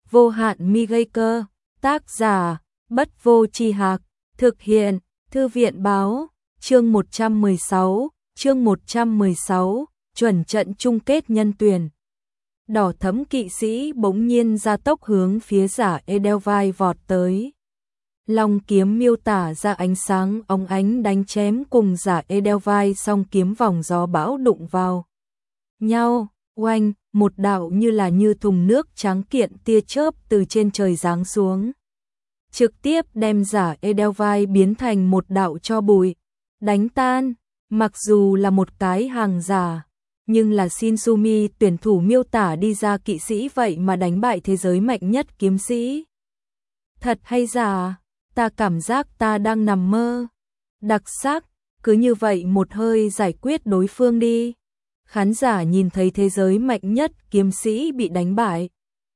vô hạn mi gây cơ, tác giả, Bất Vô Tri Hạc, thực hiện, Thư viện báo, chương 116, chuẩn trận chung kết nhân tuyển. Đỏ thẫm kỵ sĩ bỗng nhiên ra tốc hướng phía giả Edelweiss vọt tới. Long kiếm miêu tả ra ánh sáng óng ánh đánh chém cùng giả Edelweiss, song kiếm vòng gió bão đụng vào nhau, oanh, một đạo như thùng nước trắng kiện tia chớp từ trên trời giáng xuống, trực tiếp đem giả Edelweiss biến thành một đạo tro bụi, đánh tan. Mặc dù là một cái hàng giả, nhưng là Shinsumi tuyển thủ miêu tả đi ra kỵ sĩ vậy mà đánh bại thế giới mạnh nhất kiếm sĩ. Thật hay giả? Ta cảm giác ta đang nằm mơ. Đặc sắc, cứ như vậy một hơi giải quyết đối phương đi. Khán giả nhìn thấy thế giới mạnh nhất kiếm sĩ bị đánh bại,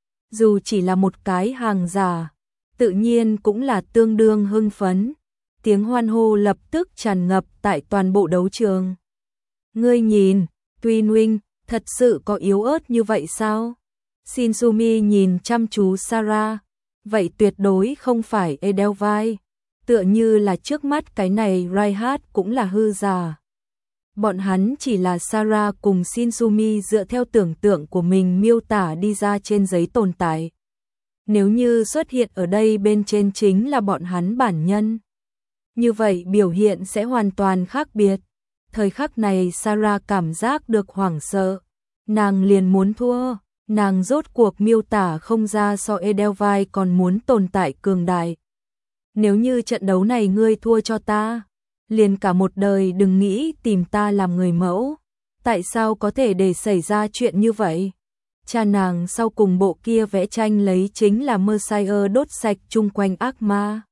dù chỉ là một cái hàng giả, tự nhiên cũng là tương đương hưng phấn. Tiếng hoan hô lập tức tràn ngập tại toàn bộ đấu trường. Ngươi nhìn, Twin Wing, thật sự có yếu ớt như vậy sao? Shinsumi nhìn chăm chú Sarah, vậy tuyệt đối không phải Edelweiss, tựa như là trước mắt cái này Reinhardt cũng là hư giả. Bọn hắn chỉ là Sarah cùng Shinsumi dựa theo tưởng tượng của mình miêu tả đi ra trên giấy tồn tại. Nếu như xuất hiện ở đây bên trên chính là bọn hắn bản nhân, như vậy biểu hiện sẽ hoàn toàn khác biệt. Thời khắc này Sarah cảm giác được hoảng sợ, nàng liền muốn thua, nàng rốt cuộc miêu tả không ra so Edelweiss còn muốn tồn tại cường đại. Nếu như trận đấu này ngươi thua cho ta, liền cả một đời đừng nghĩ tìm ta làm người mẫu. Tại sao có thể để xảy ra chuyện như vậy? Cha nàng sau cùng bộ kia vẽ tranh lấy chính là Messiah đốt sạch chung quanh ác ma.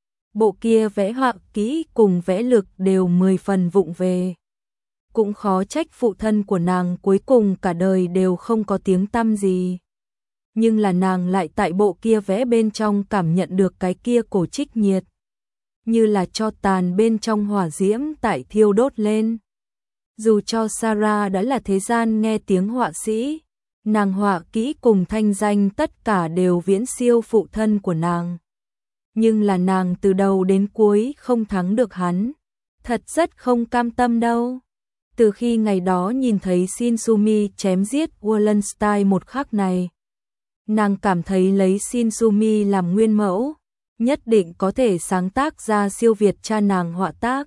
Bộ kia vẽ họa kỹ cùng vẽ lực đều 10 phần vụng về. Cũng khó trách phụ thân của nàng cuối cùng cả đời đều không có tiếng tăm gì. Nhưng là nàng lại tại bộ kia vẽ bên trong cảm nhận được cái kia cổ trích nhiệt, như là cho tàn bên trong hỏa diễm tại thiêu đốt lên. Dù cho Sarah đã là thế gian nghe tiếng họa sĩ, nàng họa kỹ cùng thanh danh tất cả đều viễn siêu phụ thân của nàng. Nhưng là nàng từ đầu đến cuối không thắng được hắn, thật rất không cam tâm đâu. Từ khi ngày đó nhìn thấy Shinsumi chém giết Wallenstein một khắc này, nàng cảm thấy lấy Shinsumi làm nguyên mẫu, nhất định có thể sáng tác ra siêu việt cha nàng họa tác.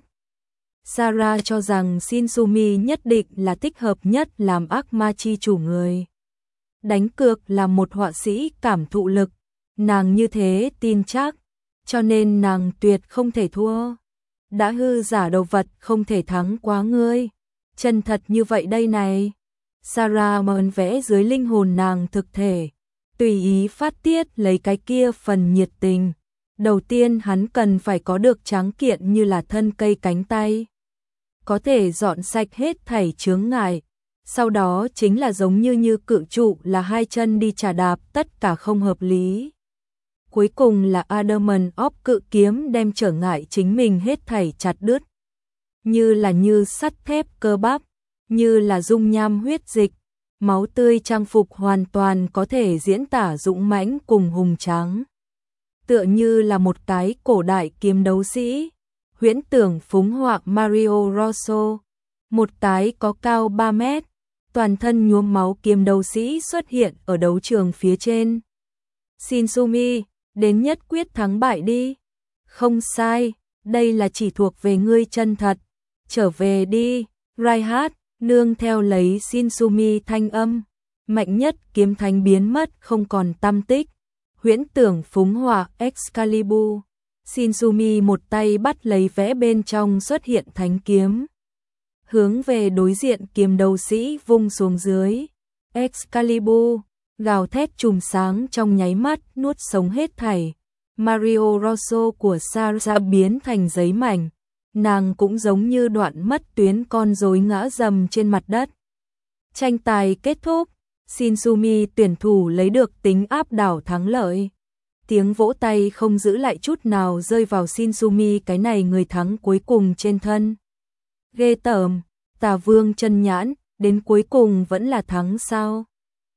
Sarah cho rằng Shinsumi nhất định là thích hợp nhất làm ác ma chi chủ người. Đánh cược là một họa sĩ cảm thụ lực, nàng như thế tin chắc, cho nên nàng tuyệt không thể thua. Đã hư giả đồ vật không thể thắng quá ngươi. Chân thật như vậy đây này. Sarah mơn vẽ dưới linh hồn nàng thực thể, tùy ý phát tiết lấy cái kia phần nhiệt tình. Đầu tiên hắn cần phải có được tráng kiện như là thân cây cánh tay, có thể dọn sạch hết thảy chướng ngại. Sau đó chính là giống như cự trụ là hai chân đi chà đạp tất cả không hợp lý. Cuối cùng là Adamant of cự kiếm đem trở ngại chính mình hết thảy chặt đứt. Như sắt thép cơ bắp, như là dung nham huyết dịch, máu tươi trang phục hoàn toàn có thể diễn tả dũng mãnh cùng hùng tráng. Tựa như là một cái cổ đại kiếm đấu sĩ, huyễn tưởng phúng họa Mario Rosso, một cái có cao 3 mét, toàn thân nhuốm máu kiếm đấu sĩ xuất hiện ở đấu trường phía trên. Shinsumi, đến nhất quyết thắng bại đi. Không sai, đây là chỉ thuộc về ngươi chân thật. Trở về đi, Reinhardt, nương theo lấy Shinsumi thanh âm. Mạnh nhất kiếm thánh biến mất không còn tăm tích. Huyễn tưởng phúng họa Excalibur. Shinsumi một tay bắt lấy vẽ bên trong xuất hiện thánh kiếm, hướng về đối diện kiếm đấu sĩ vung xuống dưới. Excalibur, gào thét chùm sáng trong nháy mắt nuốt sống hết thảy. Mario Rosso của Sarah biến thành giấy mảnh, nàng cũng giống như đoạn mất tuyến con rối ngã rầm trên mặt đất. Tranh tài kết thúc, Shinsumi tuyển thủ lấy được tính áp đảo thắng lợi. Tiếng vỗ tay không giữ lại chút nào rơi vào Shinsumi cái này người thắng cuối cùng trên thân. Ghê tởm, Tà Vương chân nhãn, đến cuối cùng vẫn là thắng sao?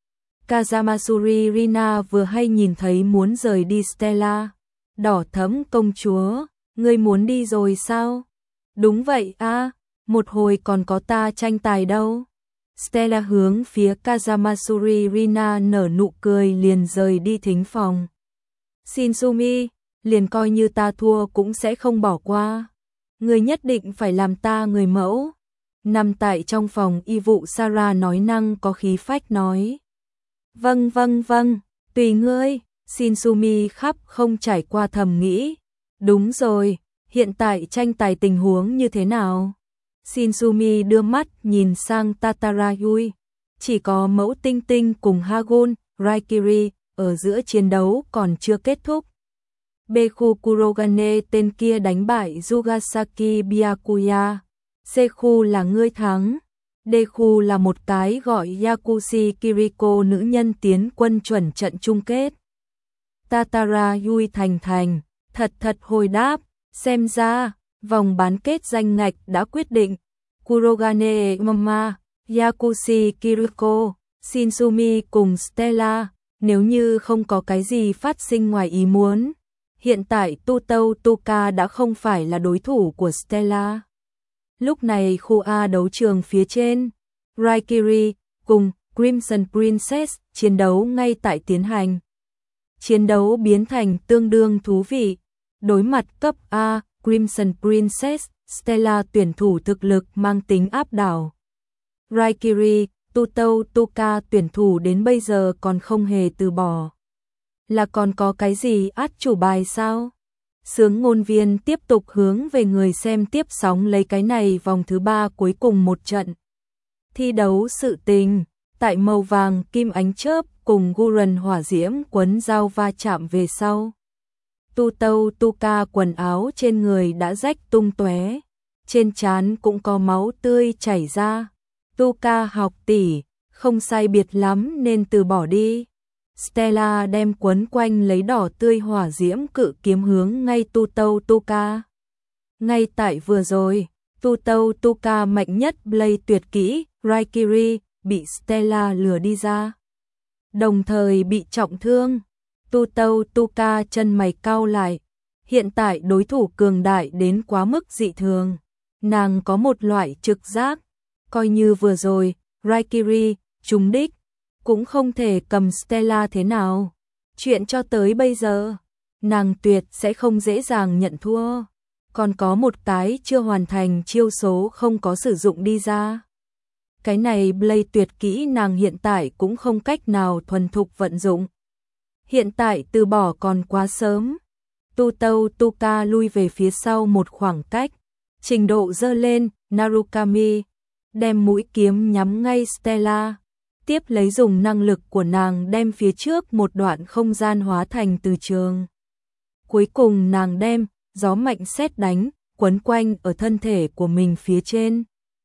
Kazamasuri Rina vừa hay nhìn thấy muốn rời đi Stella. Đỏ thẫm công chúa, ngươi muốn đi rồi sao? Đúng vậy a, một hồi còn có ta tranh tài đâu. Stella hướng phía Kazamasuri Rina nở nụ cười liền rời đi thính phòng. Shinsumi, liền coi như ta thua cũng sẽ không bỏ qua. Ngươi nhất định phải làm ta người mẫu. Nằm tại trong phòng y vụ Sarah nói năng có khí phách nói. Vâng, tùy ngươi. Shinsumi khắp không trải qua thầm nghĩ. Đúng rồi, hiện tại tranh tài tình huống như thế nào? Shinsumi đưa mắt nhìn sang Tatarayui. Chỉ có mẫu tinh tinh cùng Hagun, Raikiri ở giữa chiến đấu còn chưa kết thúc. B-khu Kurogane tên kia đánh bại Yugasaki Byakuya. C-khu là ngươi thắng. D-khu là một cái gọi Yakushi Kiriko nữ nhân tiến quân chuẩn trận chung kết. Tatarayui thành thật hồi đáp, xem ra, vòng bán kết danh ngạch đã quyết định. Kurogane Mama, Yakushi Kiriko, Shinsumi cùng Stella, nếu như không có cái gì phát sinh ngoài ý muốn. Hiện tại Tutou Tuka đã không phải là đối thủ của Stella. Lúc này khu A đấu trường phía trên, Raikiri cùng Crimson Princess chiến đấu ngay tại tiến hành. Chiến đấu biến thành tương đương thú vị. Đối mặt cấp A, Crimson Princess, Stella tuyển thủ thực lực mang tính áp đảo. Raikiri, Tutou Tuka tuyển thủ đến bây giờ còn không hề từ bỏ. Là còn có cái gì át chủ bài sao? Sướng ngôn viên tiếp tục hướng về người xem tiếp sóng lấy cái này vòng thứ 3 cuối cùng một trận. Thi đấu sự tình, tại màu vàng kim ánh chớp cùng Gurren hỏa diễm quấn dao va chạm về sau. Tutou Tuka quần áo trên người đã rách tung tóe, trên trán cũng có máu tươi chảy ra. Tuka học tỷ, không sai biệt lắm nên từ bỏ đi. Stella đem quấn quanh lấy đỏ tươi hỏa diễm cự kiếm hướng ngay Tutou Tuka. Ngay tại vừa rồi, Tutou Tuka mạnh nhất Blade tuyệt kỹ, Raikiri, bị Stella lừa đi ra. Đồng thời bị trọng thương. Tutou Tuka chân mày cau lại. Hiện tại đối thủ cường đại đến quá mức dị thường. Nàng có một loại trực giác. Coi như vừa rồi, Raikiri, trúng đích, cũng không thể cầm Stella thế nào. Chuyện cho tới bây giờ, nàng tuyệt sẽ không dễ dàng nhận thua. Còn có một cái chưa hoàn thành chiêu số không có sử dụng đi ra. Cái này Blade tuyệt kỹ nàng hiện tại cũng không cách nào thuần thục vận dụng. Hiện tại từ bỏ còn quá sớm. Tutou Tuka lui về phía sau một khoảng cách. Trình độ dơ lên, Narukami, đem mũi kiếm nhắm ngay Stella. Tiếp lấy dùng năng lực của nàng đem phía trước một đoạn không gian hóa thành từ trường. Cuối cùng nàng đem gió mạnh sét đánh, quấn quanh ở thân thể của mình phía trên.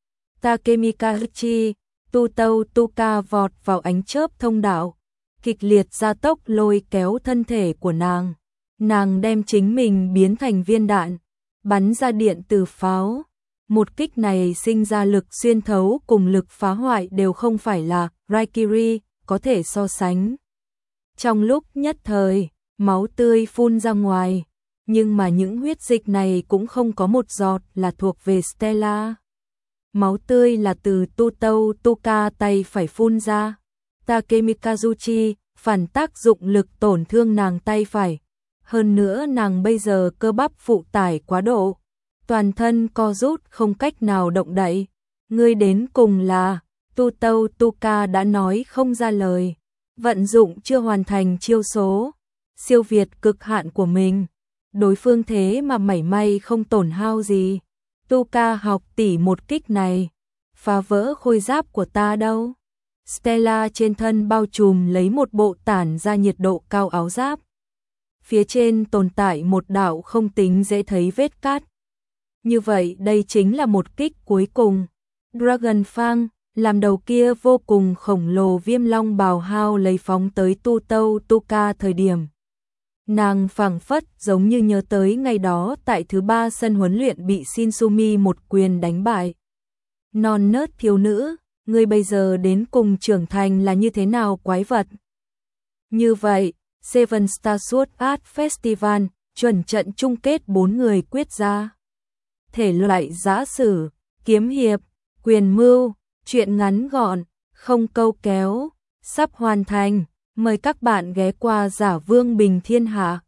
Takemika Hichi, Tutou Tuka vọt vào ánh chớp thông đạo, kịch liệt gia tốc lôi kéo thân thể của nàng. Nàng đem chính mình biến thành viên đạn, bắn ra điện từ pháo. Một kích này sinh ra lực xuyên thấu cùng lực phá hoại đều không phải là Raikiri có thể so sánh. Trong lúc nhất thời, máu tươi phun ra ngoài, nhưng mà những huyết dịch này cũng không có một giọt là thuộc về Stella. Máu tươi là từ Tutou Tuka tay phải phun ra. Takemikazuchi phản tác dụng lực tổn thương nàng tay phải. Hơn nữa nàng bây giờ cơ bắp phụ tải quá độ, toàn thân co rút không cách nào động đậy. Ngươi đến cùng là, Tutou Tuka đã nói không ra lời. Vận dụng chưa hoàn thành chiêu số, siêu việt cực hạn của mình. Đối phương thế mà mảy may không tổn hao gì. Tuka học tỷ một kích này, phá vỡ khôi giáp của ta đâu. Stella trên thân bao trùm lấy một bộ tản ra nhiệt độ cao áo giáp. Phía trên tồn tại một đạo không tính dễ thấy vết cát. Như vậy đây chính là một kích cuối cùng. Dragon Fang, làm đầu kia vô cùng khổng lồ viêm long bào hao lấy phóng tới Tutou Tuka thời điểm. Nàng phảng phất giống như nhớ tới ngày đó tại thứ 3 sân huấn luyện bị Shinsumi một quyền đánh bại. Non nớt thiếu nữ, ngươi bây giờ đến cùng trưởng thành là như thế nào quái vật? Như vậy, Seven Star Sword Art Festival, chuẩn trận chung kết 4 người quyết ra. Thể loại giã sử, kiếm hiệp, quyền mưu, truyện ngắn gọn, không câu kéo, sắp hoàn thành. Mời các bạn ghé qua Giả Vương Bình Thiên Hạ.